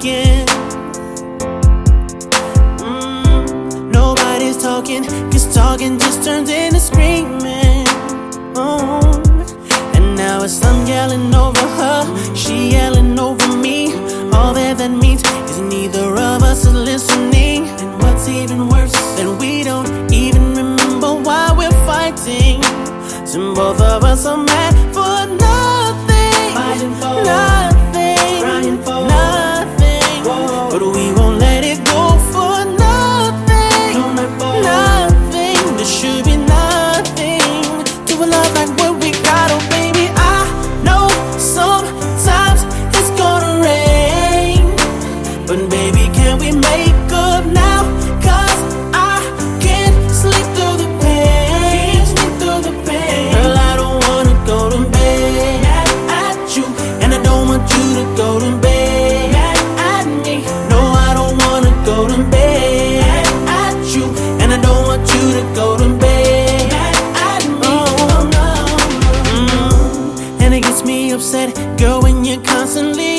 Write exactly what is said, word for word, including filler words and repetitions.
again. Mm, nobody's talking, cause talking just turns into screaming. Oh, and now it's I'm yelling over her, she yelling over me. All that that means is neither of us is listening. And what's even worse, that we don't even remember why we're fighting. So both of us are mad for nothing, fighting for nothing, crying for nothing. Whoa. But we won't let it go for nothing, no, not for nothing. There should be nothing to a love like what we got. Oh baby, I know sometimes it's gonna rain, but baby, can we make up now? Cause I can't sleep through the pain, can't sleep through the pain. Girl, I don't wanna go to bed mad at you, and I don't want you to go to bed mad at me. No, I don't wanna go to bed mad at you, and I don't want you to go to bed mad at me. Oh, no. Mm. And it gets me upset, girl, when you're constantly